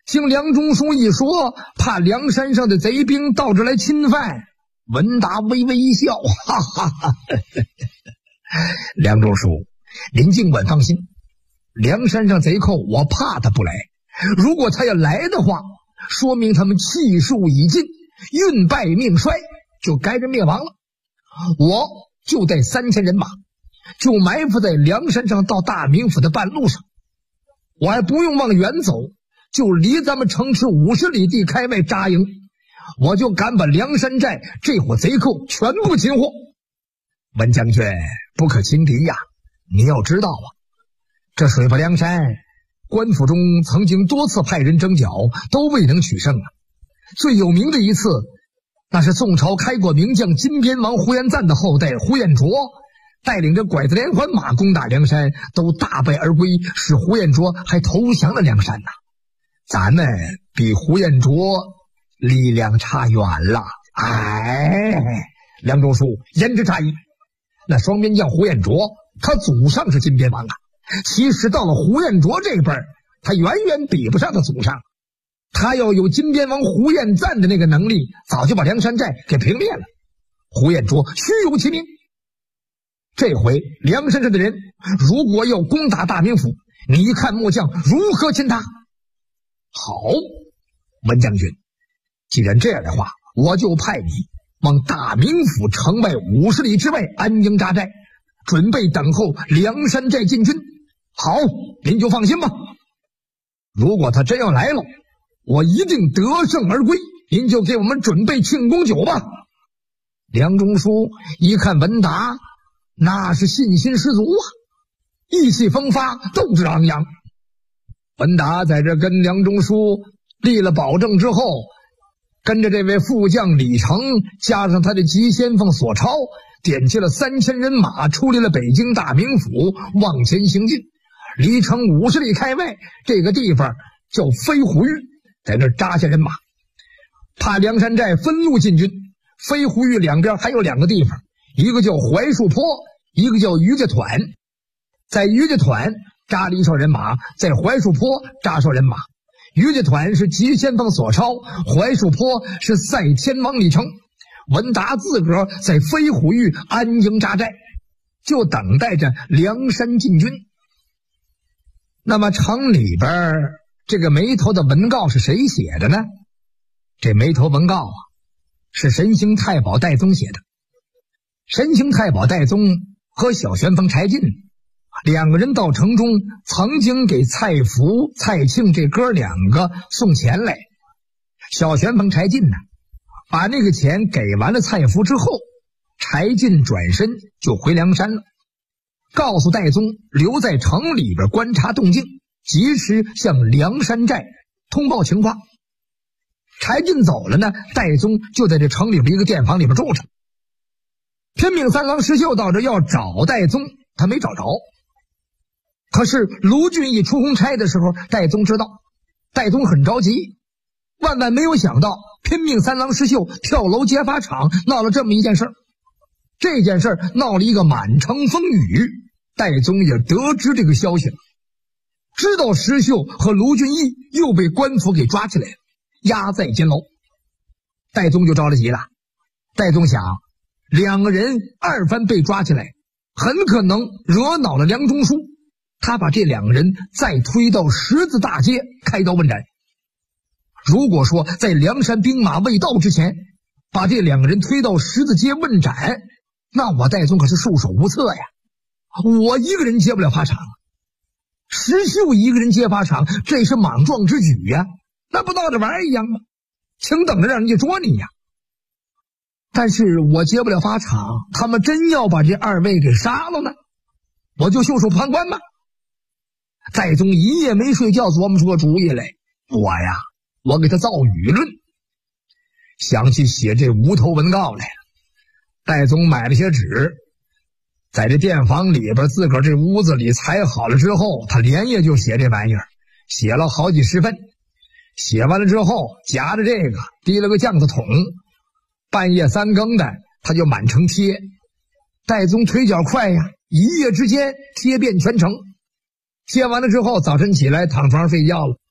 听梁中书一说，怕梁山上的贼兵到这来侵犯，文达微微一笑，哈哈哈。梁中书，您尽管放心，梁山上贼寇我怕他不来，如果他要来的话，说明他们气数已尽，运败命衰，就该人灭亡了。我就带3000人马，就埋伏在梁山上到大名府的半路上，我还不用往远走，就离咱们城池50里地开外扎营，我就敢把梁山寨这伙贼寇全部擒获。文将军不可轻敌呀，你要知道啊，这水泊梁山官府中曾经多次派人征剿，都未能取胜啊。最有名的一次，那是宋朝开国名将金边王呼延赞的后代呼延灼带领着拐子连环马攻打梁山，都大败而归，使呼延灼还投降了梁山呐。咱们比呼延灼力量差远了。梁中书言之差矣，那双边将呼延灼，他祖上是金边王啊，其实到了呼延灼这辈儿，他远远比不上他祖上。他要有金边王呼延赞的那个能力，早就把梁山寨给平灭了。呼延灼虚有其名。这回梁山上的人如果要攻打大名府，你看末将如何擒他？好，文将军，既然这样的话，我就派你往大名府城外50里之外安营扎寨，准备等候梁山寨进军。好，您就放心吧。如果他真要来了，我一定得胜而归，您就给我们准备庆功酒吧。梁中书一看文达，那是信心十足啊，意气风发，斗志昂扬。文达在这跟梁中书立了保证之后，跟着这位副将李成，加上他的急先锋索超，点起了3000人马，出离了北京大名府，往前行进。离城50里开外，这个地方叫飞虎峪，在那扎下人马，怕梁山寨分路进军。飞虎峪两边还有2个地方，一个叫槐树坡，一个叫于家团。在于家团扎了一哨人马，在槐树坡扎哨人马。于家团是急先锋索超，槐树坡是赛天王李成。文达自个儿在飞虎峪安营扎寨，就等待着梁山进军。那么城里边这个眉头的文告是谁写的呢？这眉头文告啊，是神行太保戴宗写的。神行太保戴宗和小旋风柴进2个人到城中，曾经给蔡福、蔡庆这哥2个送钱来。小旋风柴进呢，把那个钱给完了蔡福之后，柴进转身就回梁山了，告诉戴宗留在城里边观察动静，及时向梁山寨通报情况。柴进走了呢，戴宗就在这城里边一个店房里边住着。天命3郎石秀到这要找戴宗，他没找着。可是卢俊义出公差的时候，戴宗知道，戴宗很着急，万万没有想到拼命3郎石秀跳楼劫法场闹了这么一件事儿。这件事儿闹了一个满城风雨，戴宗也得知这个消息了，知道石秀和卢俊义又被官府给抓起来了，押在监牢。戴宗就着了急了。戴宗想，2个人2番被抓起来，很可能惹恼了梁中书，他把这2个人再推到十字大街开刀问斩。如果说在梁山兵马未到之前把这2个人推到十字街问斩，那我戴宗可是束手无策呀。我一个人接不了法场，石秀一个人接法场，这是莽撞之举呀，那不闹着玩一样吗？请等着让人家捉你呀。但是我接不了法场，他们真要把这2位给杀了呢，我就袖手旁观吧。戴宗一夜没睡觉，琢磨出个主意来，我给他造舆论，想去写这无头文告来了。戴宗买了些纸，在这店房里边自个儿这屋子里裁好了之后，他连夜就写这玩意儿，写了好几十份。写完了之后，夹着这个提了个酱子桶，半夜3更的他就满城贴。戴宗腿脚快呀，一夜之间贴遍全城。贴完了之后，早晨起来躺床上睡觉了，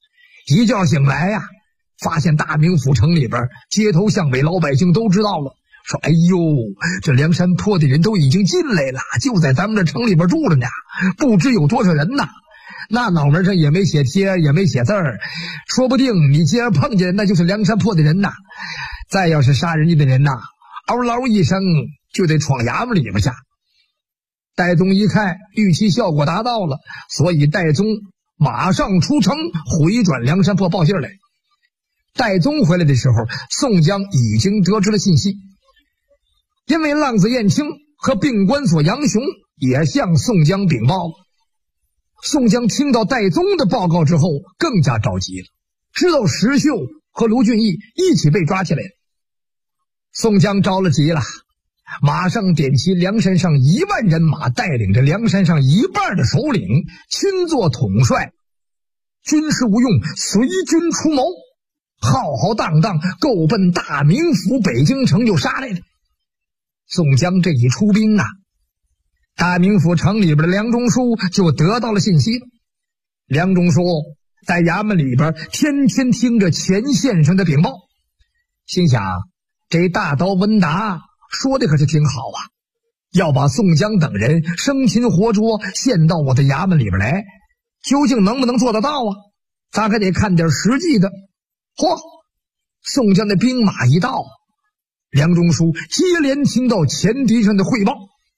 一觉醒来呀，发现大名府城里边街头巷尾老百姓都知道了，说哎呦，这梁山泊的人都已经进来了，就在咱们这城里边住了呢，不知有多少人呐。那脑门上也没写贴，也没写字儿，说不定你今儿碰见那就是梁山泊的人呐。再要是杀人家的人呐，嗷嗷一声就得闯衙门里边去。戴宗一看预期效果达到了，所以戴宗马上出城回转梁山泊报信来。戴宗回来的时候，宋江已经得知了信息，因为浪子燕青和并关索杨雄也向宋江禀报了。宋江听到戴宗的报告之后更加着急了，知道石秀和卢俊义一起被抓起来了。宋江着了急了，马上点齐梁山上1万人马，带领着梁山上一半的首领亲作统帅，军师吴用随军出谋，浩浩荡荡够奔大名府北京城就杀来了。宋江这一出兵啊，大名府城里边的梁中书就得到了信息了。梁中书在衙门里边天天听着前线上的禀报，心想这大刀文达说的可是挺好啊，要把宋江等人生擒活捉献到我的衙门里边来，究竟能不能做得到啊？咱还得看点实际的。嚯，宋江的兵马一到，梁中书接连听到前敌上的汇报。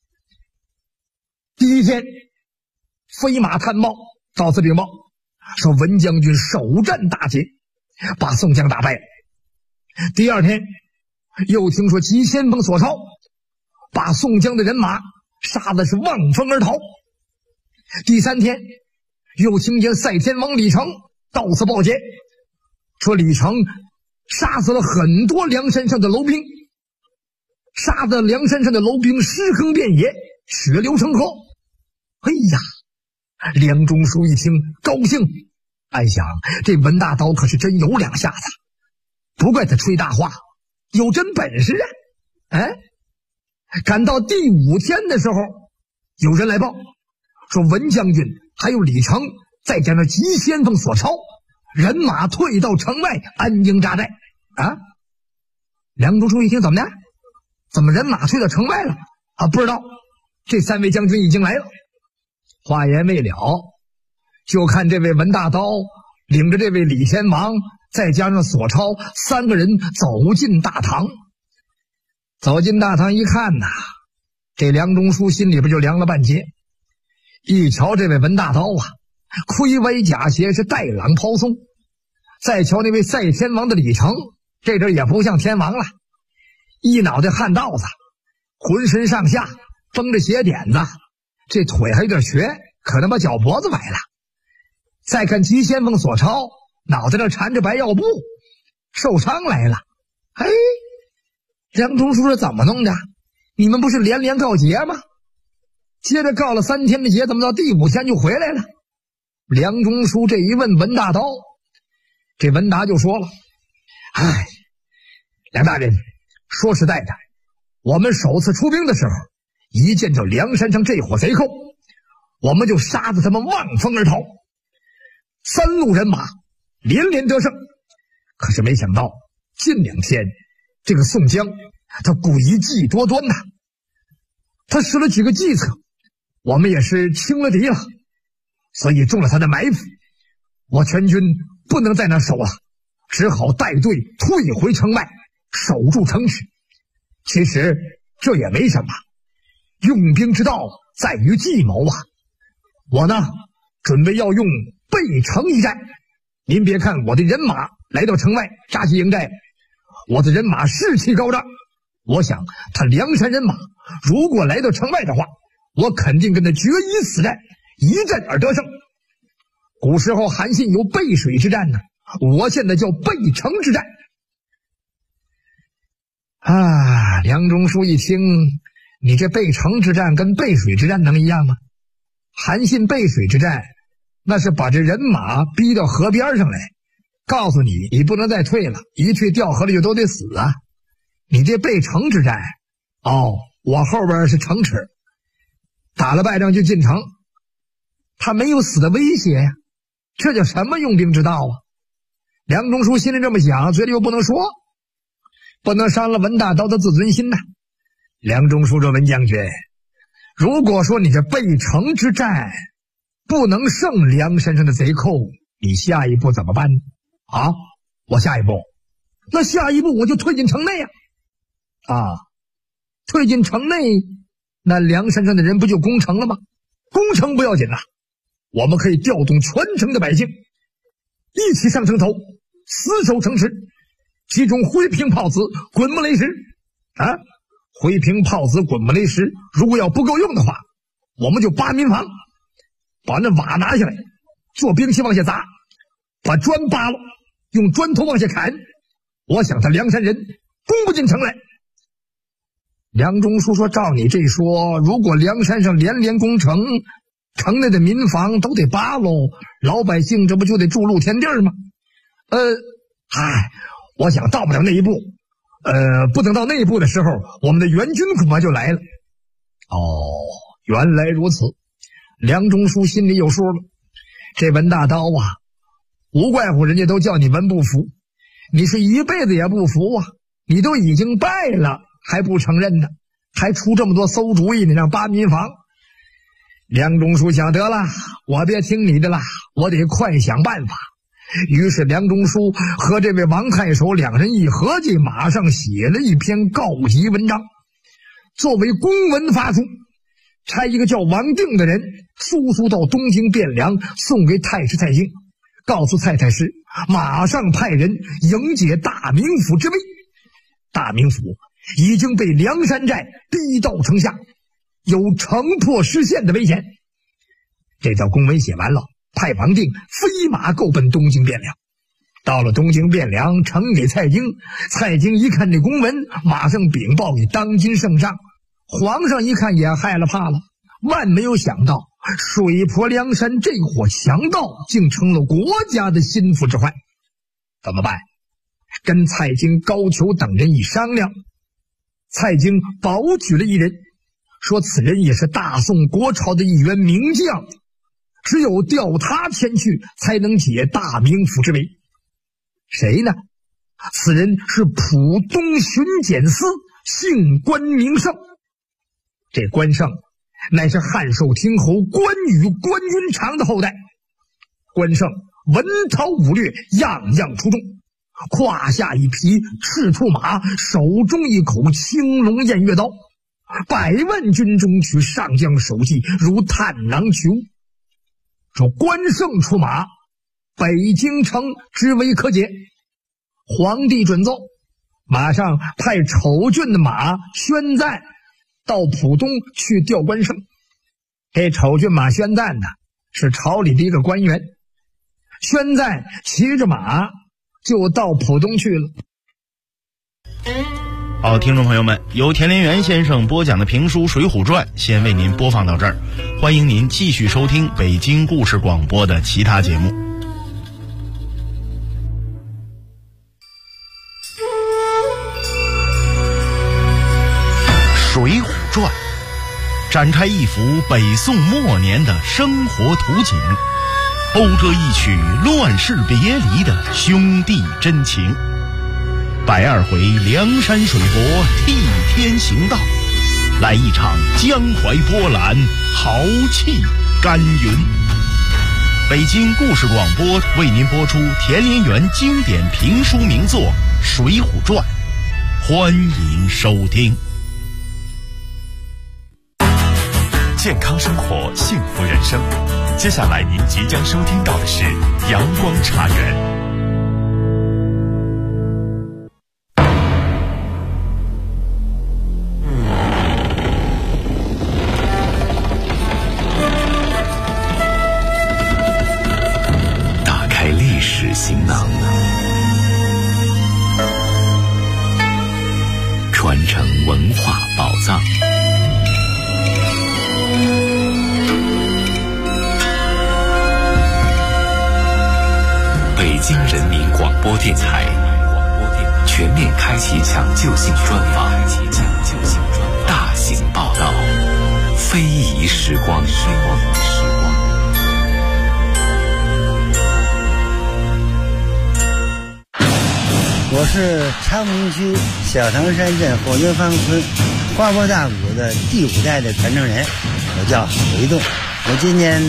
第一天，飞马探报到此禀报，说文将军首战大捷，把宋江打败了。第二天，又听说急先锋索超把宋江的人马杀的是望风而逃。第三天，又听见赛天王李成到此报捷，说李成杀死了很多梁山上的楼兵，杀得梁山上的楼兵尸坑遍野，血流成河。哎呀，梁中书一听高兴，暗想这文大刀可是真有两下子，不怪他吹大话，有真本事啊！哎，赶到第5天的时候，有人来报说文将军还有李成再加上急先锋索超，人马退到城外安营扎寨啊！梁中书一听，怎么的？怎么人马退到城外了啊？不知道，这3位将军已经来了。话言未了，就看这位文大刀领着这位李天王再加上索超3个人走进大堂。走进大堂一看呐，这梁中书心里边就凉了半截。一瞧这位文大刀啊，盔歪甲斜，是带朗抛松。再瞧那位赛天王的李成，这阵也不像天王了，一脑袋汗道子，浑身上下绷着血点子，这腿还有点瘸，可能把脚脖子崴了。再看急先锋索超，脑袋上缠着白药布，受伤来了。哎，梁中书是怎么弄的？你们不是连连告捷吗？接着告了3天的捷，怎么到第5天就回来了？梁中书这一问文大刀，这文达就说了：哎，梁大人，说实在的，我们首次出兵的时候，一见着梁山上这伙贼寇，我们就杀得他们望风而逃，3路人马连连得胜。可是没想到近2天，这个宋江他诡计多端呐，他使了几个计策，我们也是轻了敌了，所以中了他的埋伏。我全军不能在那守了，只好带队退回城外，守住城池。其实这也没什么，用兵之道在于计谋啊。我呢，准备要用背城一战。您别看我的人马来到城外扎起营寨，我的人马士气高涨，我想他梁山人马如果来到城外的话，我肯定跟他决一死战，一战而得胜。古时候韩信有背水之战呢，我现在叫背城之战。啊，梁中书一听，你这背城之战跟背水之战能一样吗？韩信背水之战，那是把这人马逼到河边上来，告诉你，你不能再退了，一退掉河里就都得死啊。你这背城之战，我后边是城池，打了败仗就进城，他没有死的威胁呀，这叫什么用兵之道啊？ 梁中书心里这么想，嘴里又不能说，不能伤了文大刀的自尊心呐。梁中书说：“文将军，如果说你这背城之战不能胜梁山上的贼寇，你下一步怎么办呢？”啊，我下一步，那下一步我就退进城内退进城内，那梁山上的人不就攻城了吗？攻城不要紧呐，我们可以调动全城的百姓，一起上城头，死守城池，其中灰瓶炮子、滚木雷石灰瓶炮子、滚木雷石，如果要不够用的话，我们就扒民房，把那瓦拿下来，做兵器往下砸，把砖扒了，用砖头往下砍。我想他梁山人攻不进城来。梁中书说：“照你这说，如果梁山上连连攻城，城内的民房都得扒喽，老百姓这不就得住露天地儿吗？我想到不了那一步。不等到那一步的时候，我们的援军恐怕就来了。”原来如此。梁中书心里有数了。这文大刀无怪乎人家都叫你文不服，你是一辈子也不服你都已经败了还不承认呢，还出这么多馊主意，你让扒民房。梁中书想得了，我别听你的了，我得快想办法。于是梁中书和这位王太守两人一合计，马上写了一篇告急文章，作为公文发出，差一个叫王定的人速速到东京汴梁，送给太师蔡京，告诉蔡太师马上派人迎解大名府之危。大名府已经被梁山寨逼到城下，有城破失陷的危险。这条公文写完了，派王定飞马够奔东京汴梁。到了东京汴梁，呈给蔡京，蔡京一看这公文，马上禀报给当今圣上。皇上一看也害了怕了，万没有想到水泊梁山这伙强盗竟成了国家的心腹之患。怎么办？跟蔡京、高俅等人一商量，蔡京保举了一人，说此人也是大宋国朝的一员名将，只有调他前去，才能解大名府之围。谁呢？此人是浦东巡检司，姓关名胜。这关胜乃是汉寿亭侯关羽、关云长的后代。关胜文韬武略，样样出众，胯下一匹赤兔马，手中一口青龙偃月刀，百万军中取上将首级，如探囊取物。说关胜出马，北京城之危可解。皇帝准奏，马上派丑郡的马宣赞到浦东去调关胜。这丑郡马宣赞呢，是朝里的一个官员。宣赞骑着马就到浦东去了。 好，听众朋友们，由田连元先生播讲的评书《水浒传》先为您播放到这儿，欢迎您继续收听北京故事广播的其他节目。《水浒传》展开一幅北宋末年的生活图景，讴歌一曲乱世别离的兄弟真情。120回梁山水泊替天行道，来一场江淮波澜，豪气干云。北京故事广播为您播出田连元经典评书名作《水浒传》，欢迎收听。 健康生活，幸福人生。接下来您即将收听到的是阳光茶园。 打开历史行囊，传承文化宝藏。北京人民广播电台全面开启抢救性专访，大型报道，非遗时光。 我是昌平区小唐山镇火牛坊村花博大鼓的第5代的传承人，我叫韦栋，我今年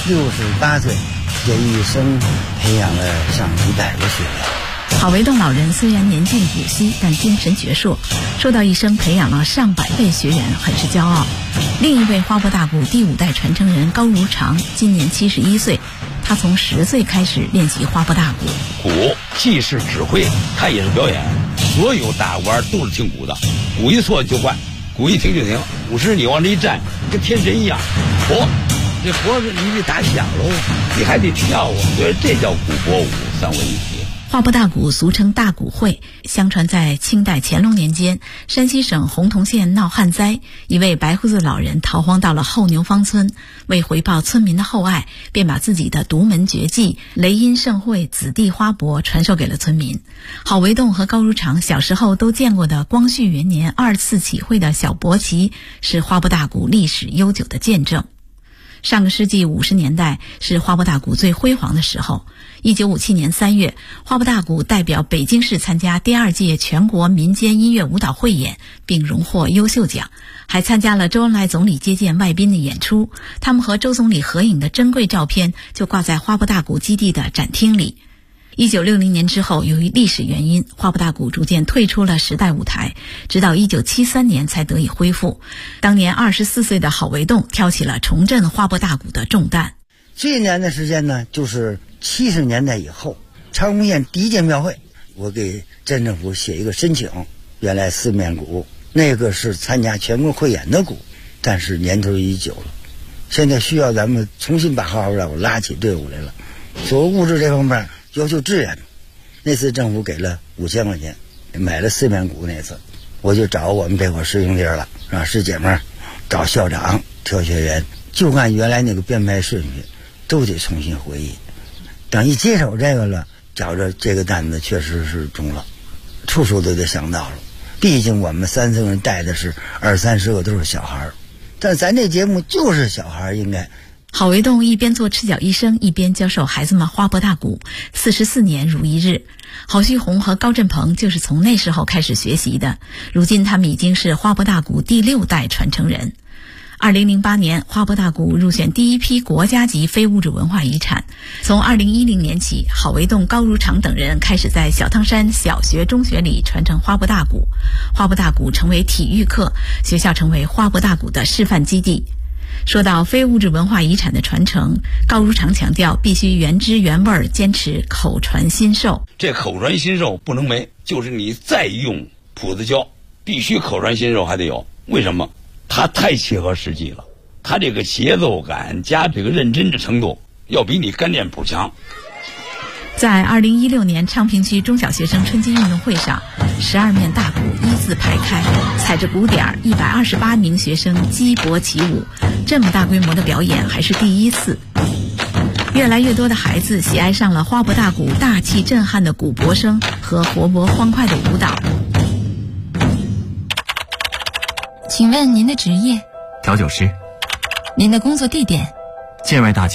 68岁，这一生培养了上100个学员。 郝维栋老人虽然年近古稀，但精神矍铄，说到一生培养了上百位学员，很是骄傲。另一位花博大鼓第5代传承人高如常，今年71岁，他从10岁开始练习花博大鼓。 鼓既是指挥，它也是表演。所有大鼓都是听鼓的，鼓一错就换，鼓一停就停。鼓时你往这一站，跟天神一样。这活你得打响喽，你还得跳啊，所以这叫鼓博舞3位一体。 花博大鼓俗称大鼓会，相传在清代乾隆年间，山西省洪洞县闹旱灾，一位白胡子老人逃荒到了后牛坊村，为回报村民的厚爱，便把自己的独门绝技雷音盛会子弟花博传授给了村民。郝维栋和高如常小时候都见过的光绪元年2次起会的小博旗，是花博大鼓历史悠久的见证。上个世纪50年代是花博大鼓最辉煌的时候。1957年3月，花博大鼓代表北京市参加第2届全国民间音乐舞蹈汇演，并荣获优秀奖，还参加了周恩来总理接见外宾的演出。他们和周总理合影的珍贵照片就挂在花博大鼓基地的展厅里。1960年之后，由于历史原因，花博大鼓逐渐退出了时代舞台，直到1973年才得以恢复。当年24岁的郝维栋挑起了重振花博大鼓的重担。 最难的时间呢，就是70年代以后，昌平县第1届庙会，我给镇政府写一个申请。原来4面鼓那个是参加全国汇演的鼓，但是年头已久了，现在需要咱们重新把花博大鼓拉起队伍来了。所谓物质这方面要求支援，那次政府给了5000块钱，买了4面鼓。那次我就找我们这块师兄弟了，让师姐们找校长挑学员，就按原来那个编排顺序都得重新回忆。等一接手这个了，觉着这个担子确实是重了，处处都得想到了。毕竟我们3个人带的是20-30个都是小孩，但是咱这节目就是小孩应该。 郝维栋一边做赤脚医生，一边教授孩子们花博大鼓，44年如一日。郝旭红和高振鹏就是从那时候开始学习的，如今他们已经是花博大鼓第6代传承人。2008年，花博大鼓入选第1批国家级非物质文化遗产。从2010年起，郝维栋、高如常等人开始在小汤山小学、中学里传承花博大鼓。花博大鼓成为体育课，学校成为花博大鼓的示范基地。说到非物质文化遗产的传承，高如常强调必须原汁原味，坚持口传心授。 这口传心授不能没，就是你再用谱子教，必须口传心授还得有。为什么？它太切合实际了，它这个节奏感加这个认真的程度要比你干练谱强。 在2016年昌平区中小学生春季运动会上，12面大鼓一字排开，踩着鼓点，128名学生击搏起舞。这么大规模的表演还是第1次。越来越多的孩子喜爱上了花博大鼓大气震撼的鼓搏声和活泼欢快的舞蹈。 请问您的职业？ 调酒师。 您的工作地点？ 建外大街